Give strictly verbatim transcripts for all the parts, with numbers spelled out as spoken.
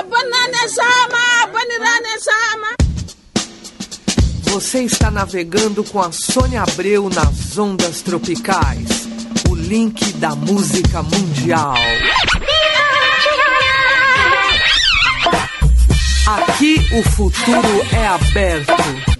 banana sama, banana sama. Você está navegando com a Sônia Abreu nas ondas tropicais. O link da música mundial. Aqui o futuro é aberto.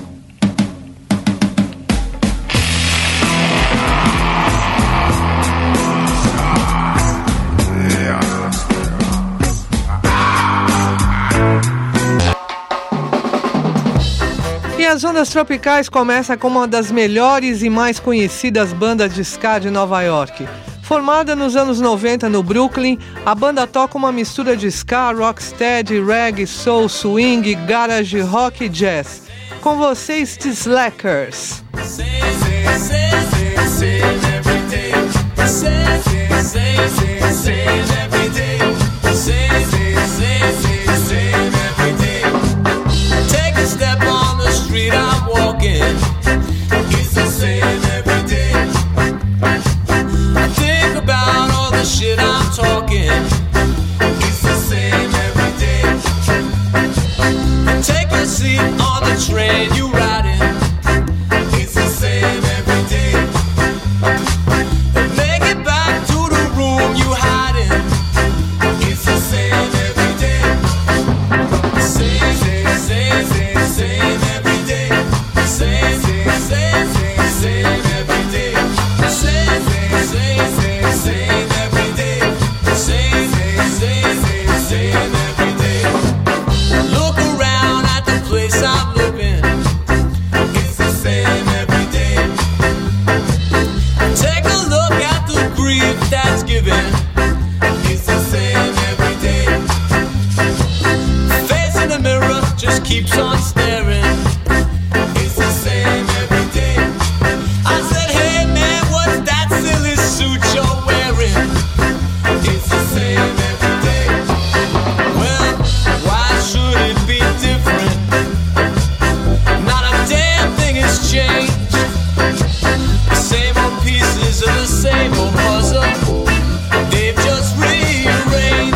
E as ondas tropicais começam com uma das melhores e mais conhecidas bandas de ska de Nova York. Formada nos anos noventa no Brooklyn, a banda toca uma mistura de ska, rocksteady, reggae, soul, swing, garage, rock e jazz. Com vocês, The Slackers. Street I'm walking, it's the same every day. I think about all the shit I'm talking, it's the same every day. Take a seat on the train you riding, it's the same every day. Make it back to the room you hiding, it's the same every day. Same, same, same, same, same every day. Same, same, same, same, same every day. Same, same, same, same, same every day. Same, same, same, same, same every day. Look around at the place I'm living. It's the same every day. Take a look at the grief that's given. It's the same every day. Face in the mirror just keeps on staring. It's the same every day. I said, hey man, what's that silly suit you're wearing? It's the same every day. Well, why should it be different? Not a damn thing has changed. The same old pieces of the same old puzzle, they've just rearranged.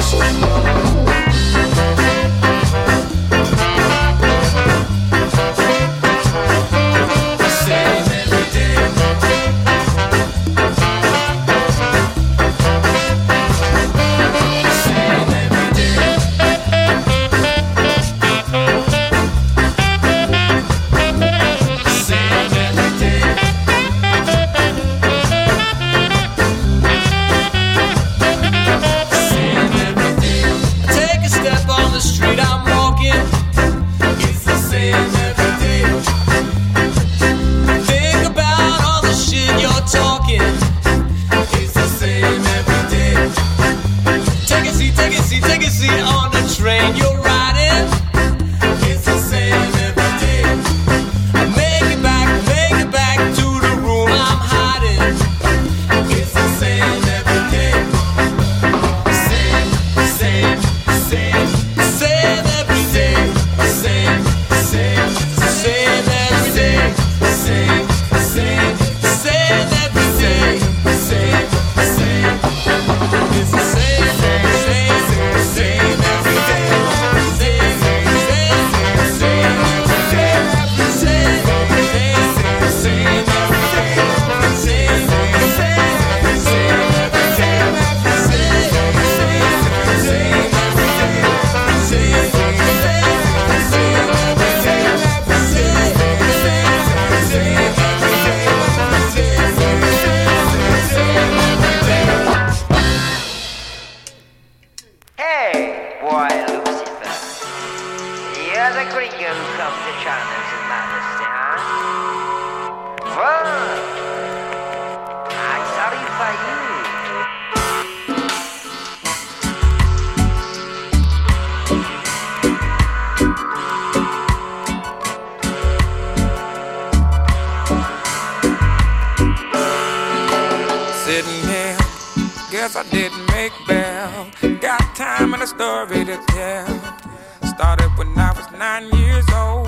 guess I didn't make bail. Got time and a story to tell. Started when I was nine years old.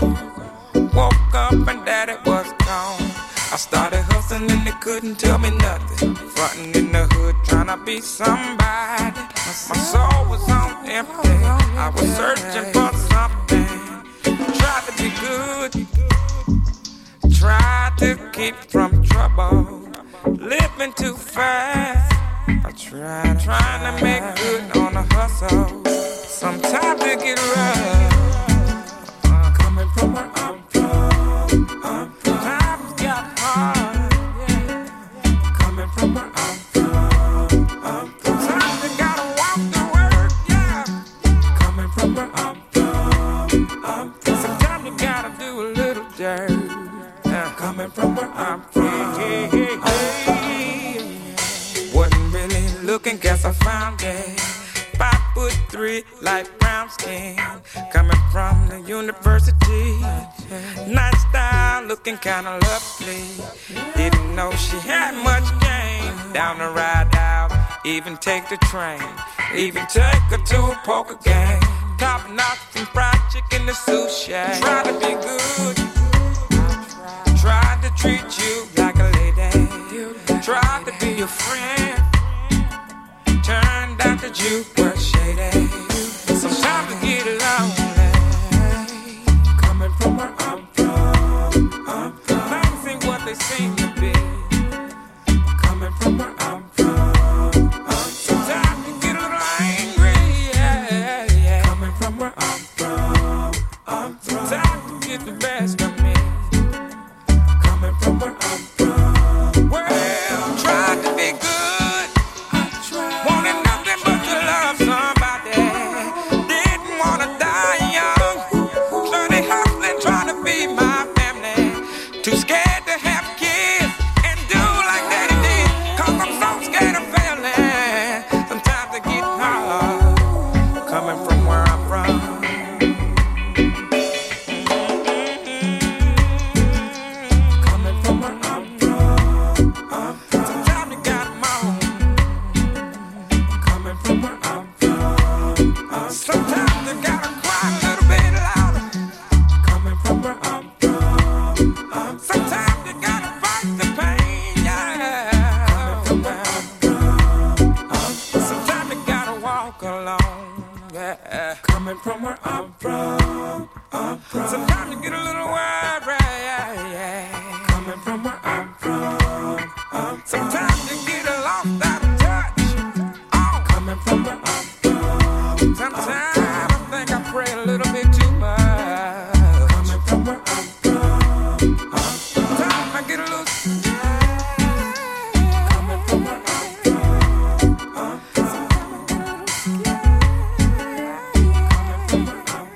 Woke up and daddy was gone. I started hustling and they couldn't tell me nothing. Frontin' in the hood trying to be somebody. My soul was on empty. I was searching for something. Tried to be good, tried to keep from trouble. Living too fast, I tried trying to make good on a hustle. Sometimes it get rough. uh, Coming from where I'm from, I'm from. Times got hard, yeah. Coming from where I'm from, I'm from. Sometimes you gotta walk to work, yeah. Coming from where I'm from, I'm from. Sometimes you gotta do a little dirt, yeah. Coming from where I'm from, hey, hey, hey. Wasn't really looking, guess I found it. Five foot three, light brown skin, coming from the university. Nice style, looking kinda lovely. Didn't know she had much game. Down the ride out, even take the train, even take her to a poker game. Top notch and fried chicken to sushi. Try to be good, tried to treat you like a lady, tried to be your friend. Turned out that you were shady. Sometimes I get lonely. Coming from where I'm from, I'm from. Things ain't what they seem to be. Coming from where I'm from, I'm from. Sometimes you get a little angry, yeah, yeah. Coming from where I'm from, I'm from. Sometimes you get the best of me. Coming from where I'm from. Well, tried to be good. Wanted nothing but to love somebody. Didn't wanna die young. Dirty hustling, trying to be my family. Too scared to have kids and do like daddy did. Cause I'm so scared of failing. Sometimes it get hard. Coming from where I'm from. Coming from where I'm from, I'm from. Sometimes you got more. From where I'm from, I'm sometimes you gotta cry a little bit louder. Coming from where I'm from, I'm sometimes you gotta fight the pain, yeah. Coming from where I'm from, I'm sometimes you gotta walk alone, yeah. Coming from where I'm from, I'm from. Sometimes you get a little worried, yeah, yeah. Coming from where I'm from, I'm sometimes you get lost out of touch. Coming from where I'm from. Sometimes I think I pray a little bit too much. Coming from where I'm from. Sometimes I get a little scared. Coming from where I'm from. Sometimes I get a little scared. Coming from where I'm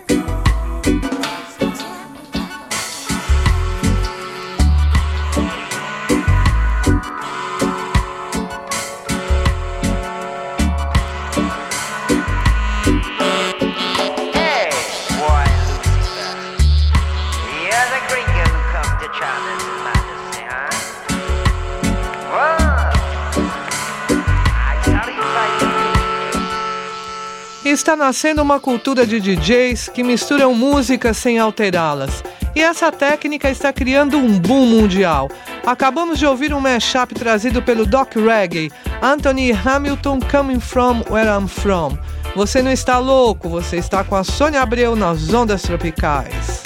Está nascendo uma cultura de D Js que misturam músicas sem alterá-las. E essa técnica está criando um boom mundial. Acabamos de ouvir um mashup trazido pelo Doc Reggae, Anthony Hamilton, Coming From Where I'm From. Você não está louco, você está com a Sônia Abreu nas Ondas Tropicais.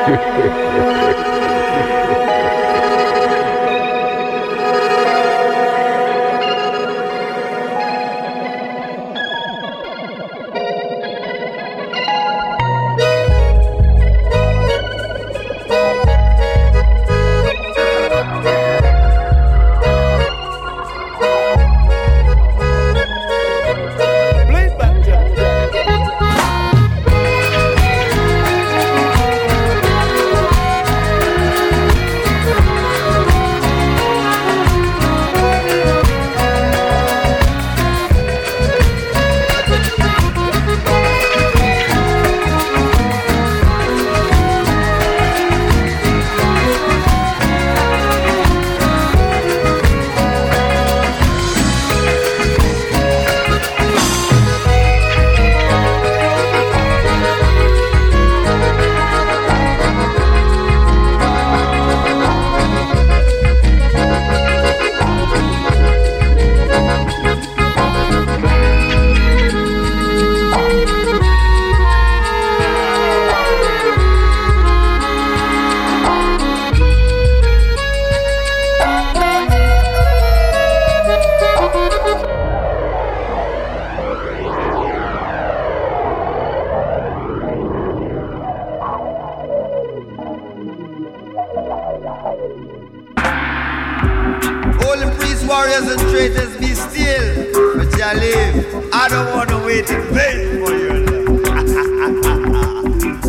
warriors and traitors, be still, but you live. I don't want to wait in vain for your love.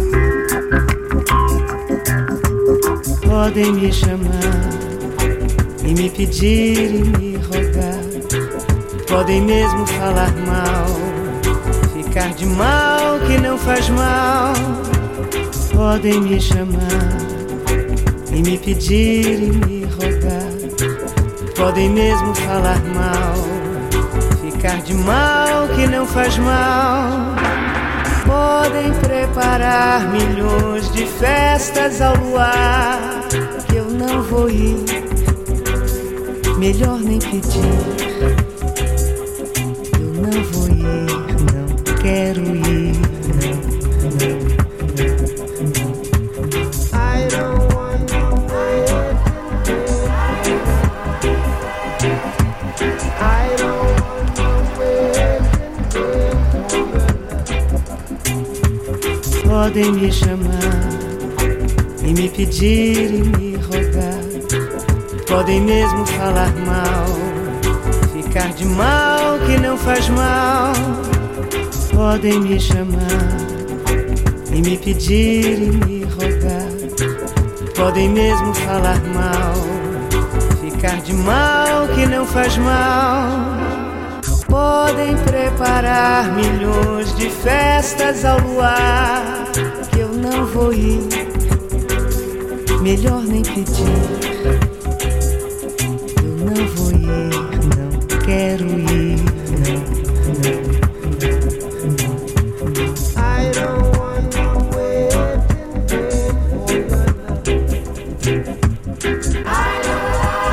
Podem me chamar e me pedir e me rogar. Podem mesmo falar mal, ficar de mal que não faz mal. Podem me chamar e me pedir e me rogar. Podem mesmo falar mal, ficar de mal que não faz mal. Podem preparar milhões de festas ao luar, que eu não vou ir, melhor nem pedir. Eu não vou ir, não quero ir, não, não, não, não. I don't want to wait. I don't want to wait. Podem me chamar e me pedir e me rogar. Podem mesmo falar mal, ficar de mal que não faz mal. Podem me chamar e me pedir e me rogar. Podem mesmo falar mal, ficar de mal que não faz mal. Podem preparar milhões de festas ao luar, que eu não vou ir, melhor nem pedir. Eu não vou ir, não quero ir, não, não, não, não. I don't want to wait for your love. I don't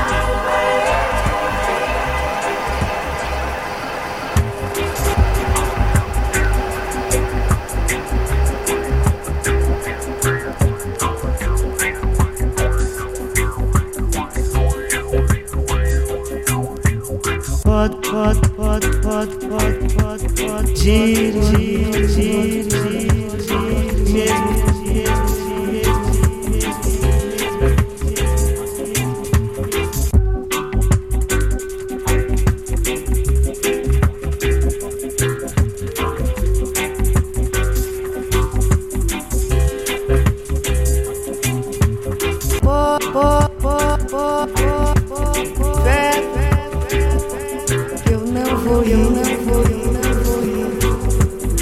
Pod, pod, pod, pod, pod, pod, pod, gire, gire, gire, gire, gire, mesmo, po, po, po, po, po, po, fé, fé. Eu não vou ir, não vou ir, não vou ir,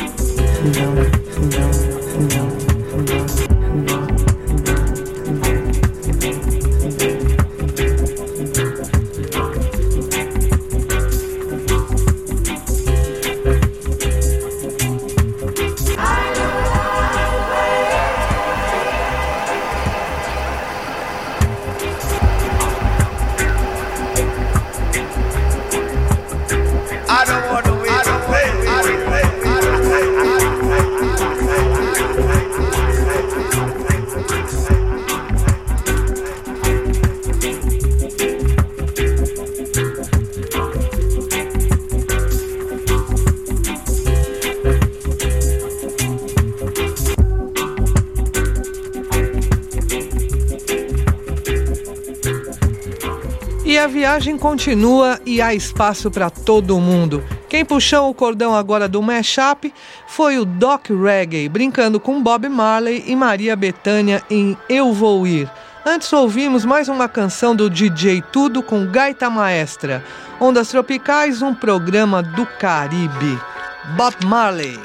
a viagem continua e há espaço para todo mundo. Quem puxou o cordão agora do mashup foi o Doc Reggae, brincando com Bob Marley e Maria Bethânia em Eu Vou Ir. Antes ouvimos mais uma canção do D J Tudo com Gaita Maestra. Ondas Tropicais, um programa do Caribe. Bob Marley.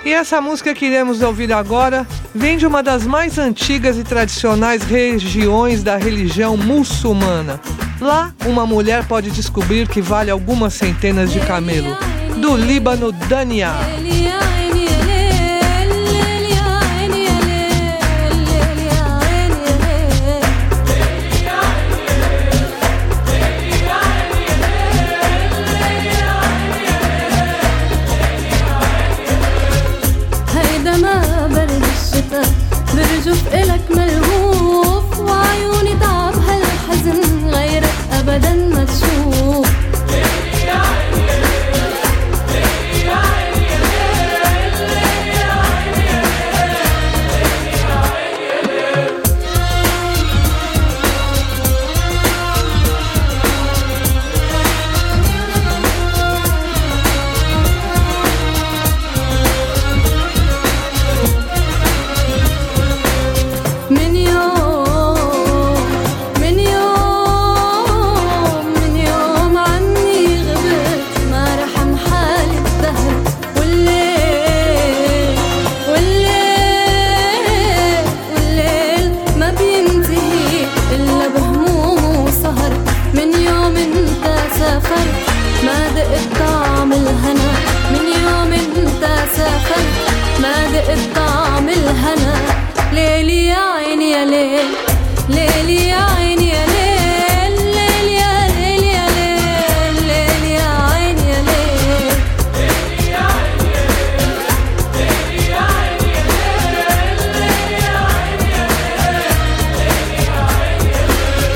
E essa música que iremos ouvir agora vem de uma das mais antigas e tradicionais regiões da religião muçulmana. Lá, uma mulher pode descobrir que vale algumas centenas de camelo. Do Líbano, Dania. برجف إلك ملهوف وعيوني تعب هالحزن غيرك أبدا ما تشوف ما دقت طعم الهنا من يوم انت سافرت ما دقت طعم الهنا ليلي يا عيني يا ليل ليلي يا عيني يا ليل ليل يا ليل يا ليل ليل يا عيني يا ليل ليلي يا عيني يا ليل ليلي يا عيني يا ليل ليلي يا عيني يا ليل ليلي يا عيني يا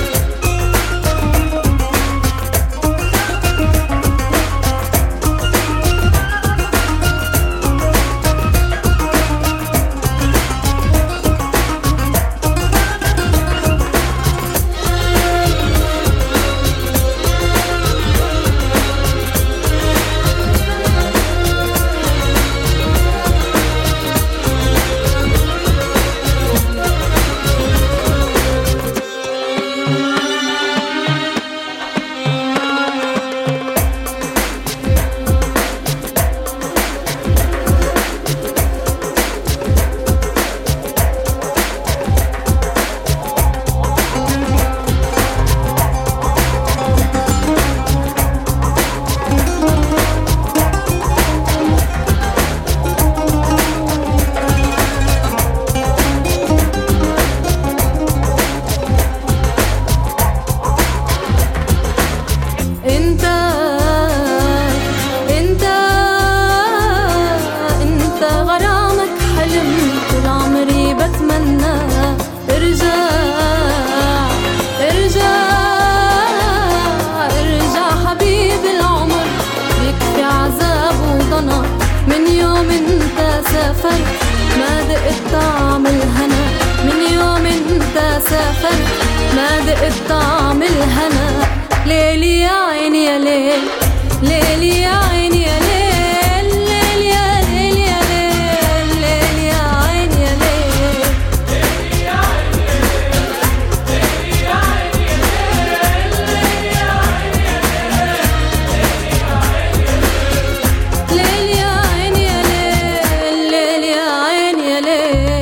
ما دقت طعم الهنا من يوم انت سافرت ما دقت طعم الهنا ليلي يا عيني يا ليل ليلي يا عيني يا ليل ليل يا ليل يا ليل ليل يا عيني يا ليل ليلي يا عيني يا ليل ليلي يا عيني يا ليل ليلي يا عيني يا ليل ليلي يا عيني يا ليل ليل يا عيني يا ليل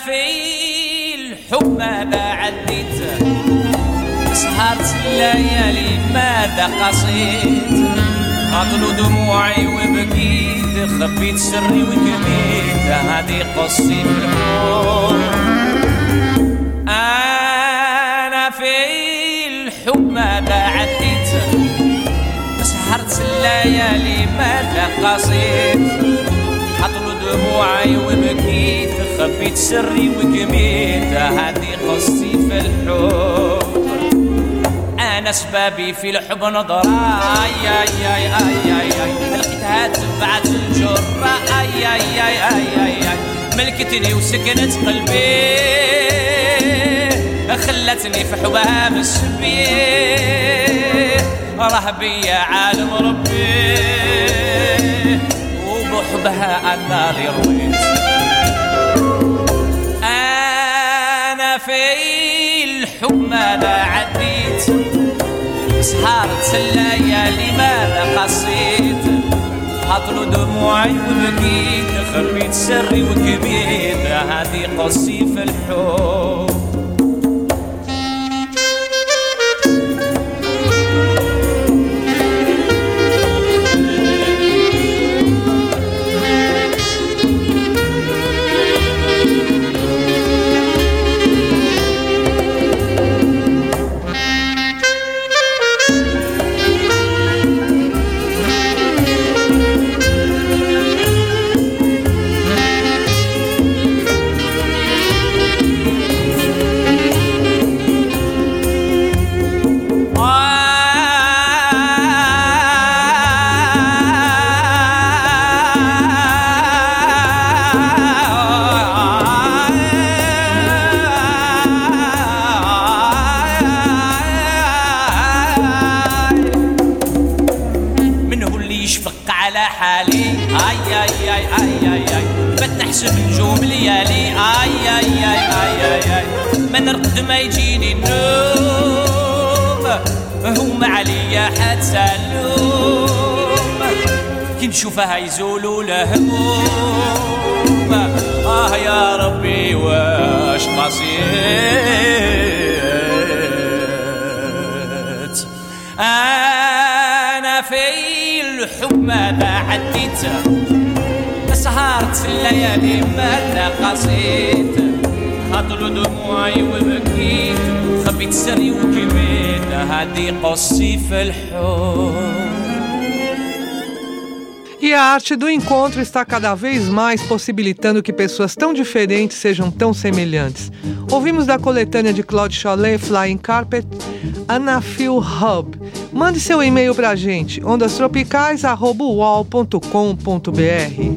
في الحب ماذا عديت سهرت الليالي ماذا قصيت عطلوا دموعي وبكيت خبيت سري وكميت هذه قصتي في الحب أنا في الحب ماذا عديت سهرت الليالي ماذا قصيت عطلوا دموعي وبكيت خبيت سري وكميت هذه قصتي في الحب أنا سبابي في الحب نظرة أي أي أي أي أي أي لقيتها تبعت الجرة أي أي أي أي أي أي ملكتني وسكنت قلبي خلتني في حبها مسبي رهبي يا عالم ربي وبحبها أنا اللي رويت أنا في الحب ماذا عديت سهرت الليالي ماذا قصيت عطلوا دموعي وبكيت خبيت سري وكبيت هذه قصتي في الحب من رقد ما يجيني النوم هما عليا حتى اللوم كي نشوفها يزولوا الهموم آه يا ربي واش قصيت أنا في الحب ماذا عديت سهرت الليالي ماذا قصيت هطلوا دموعي وبكيت خبيت سري وكميت هذه قصتي في الحب. E a arte do encontro está cada vez mais possibilitando que pessoas tão diferentes sejam tão semelhantes. Ouvimos da coletânea de Claude Cholet, Flying Carpet, Anafil Hub. Mande seu e-mail pra gente, ondastropicais arroba u o l ponto com ponto b r.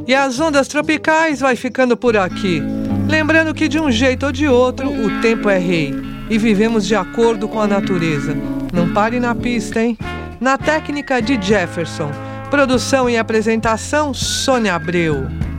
E as ondas tropicais vai ficando por aqui. Lembrando que de um jeito ou de outro, o tempo é rei. E vivemos de acordo com a natureza. Não pare na pista, hein? Na técnica de Jefferson. Produção e apresentação, Sônia Abreu.